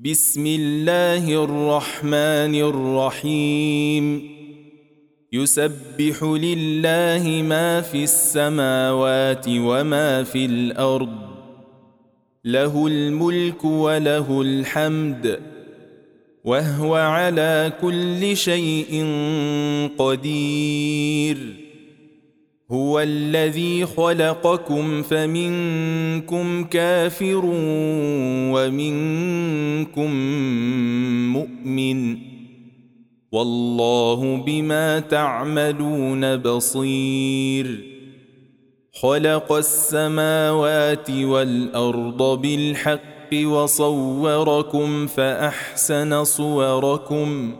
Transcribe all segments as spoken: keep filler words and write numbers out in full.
بسم الله الرحمن الرحيم يسبح لله ما في السماوات وما في الأرض له الملك وله الحمد وهو على كل شيء قدير هو الذي خلقكم فمنكم كافر ومنكم مؤمن والله بما تعملون بصير خلق السماوات والأرض بالحق وصوركم فأحسن صوركم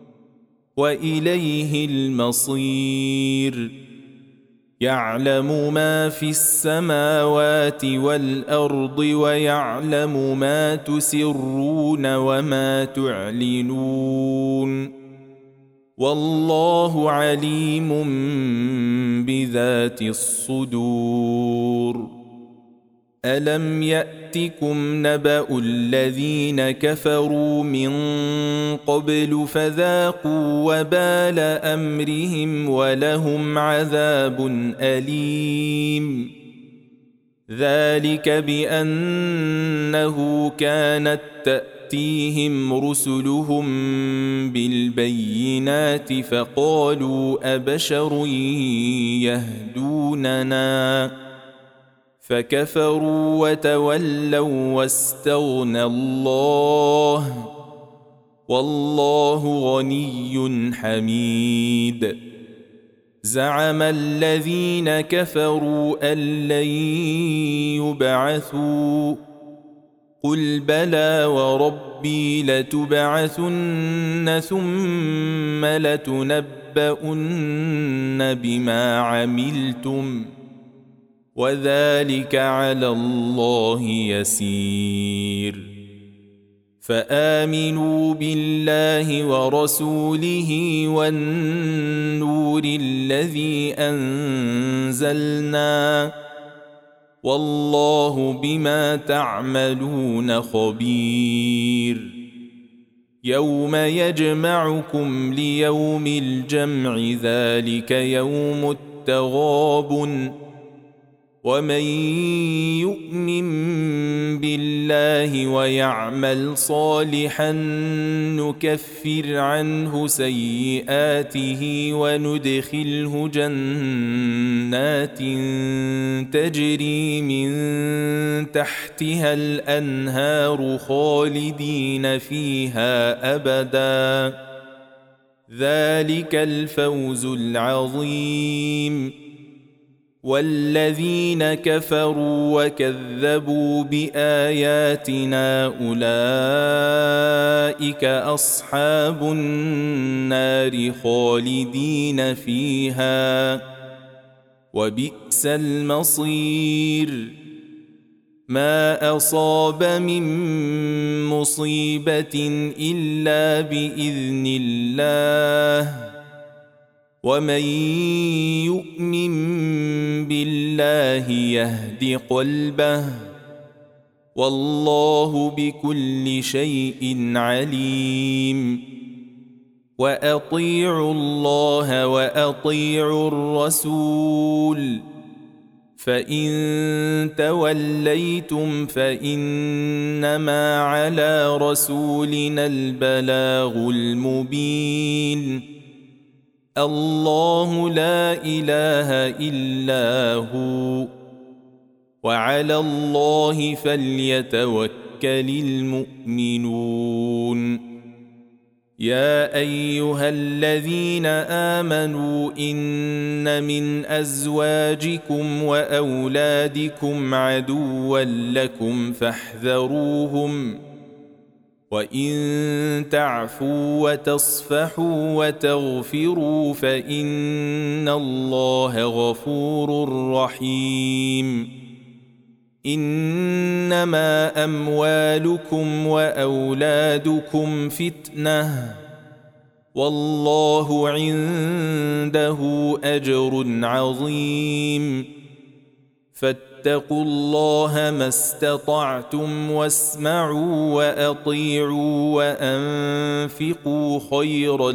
وإليه المصير يعلم ما في السماوات والأرض ويعلم ما تسرون وما تعلنون والله عليم بذات الصدور ألم يأتكم نبأ الذين كفروا من قبل فذاقوا وبال أمرهم ولهم عذاب أليم ذلك بأنه كانت تأتيهم رسلهم بالبينات فقالوا أبشر يهدوننا فكفروا وتولوا واستغنى الله والله غني حميد زعم الذين كفروا أن لن يبعثوا قل بلى وربي لتبعثن ثم لتنبؤن بما عملتم وذلك على الله يسير فآمنوا بالله ورسوله والنور الذي أنزلنا والله بما تعملون خبير يوم يجمعكم ليوم الجمع ذلك يوم التغابن ومن يؤمن بالله ويعمل صالحا نكفر عنه سيئاته وندخله جنات تجري من تحتها الأنهار خالدين فيها أبدا ذلك الفوز العظيم والذين كفروا وكذبوا بآياتنا أولئك أصحاب النار خالدين فيها وبئس المصير ما أصاب من مصيبة إلا بإذن الله ومن يؤمن بالله يهد قلبه والله بكل شيء عليم وأطيعوا الله وأطيعوا الرسول فإن توليتم فإنما على رسولنا البلاغ المبين الله لا إله إلا هو وعلى الله فليتوكل المؤمنون يا أيها الذين آمنوا إن من أزواجكم وأولادكم عدوا لكم فاحذروهم وإن تعفوا وتصفحوا وتغفروا فإن الله غفور رحيم إنما أموالكم وأولادكم فتنة والله عنده أجر عظيم فاتقوا الله ما استطعتم واسمعوا وأطيعوا وأنفقوا خيرا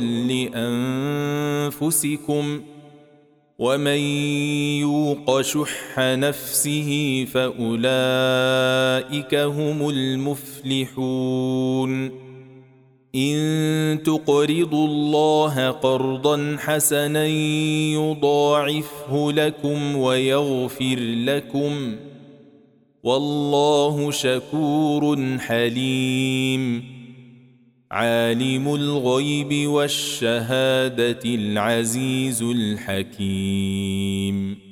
لأنفسكم ومن يوق شح نفسه فأولئك هم المفلحون إن تقرضوا الله قرضا حسنا يضاعفه لكم ويغفر لكم والله شكور حليم عالم الغيب والشهادة العزيز الحكيم.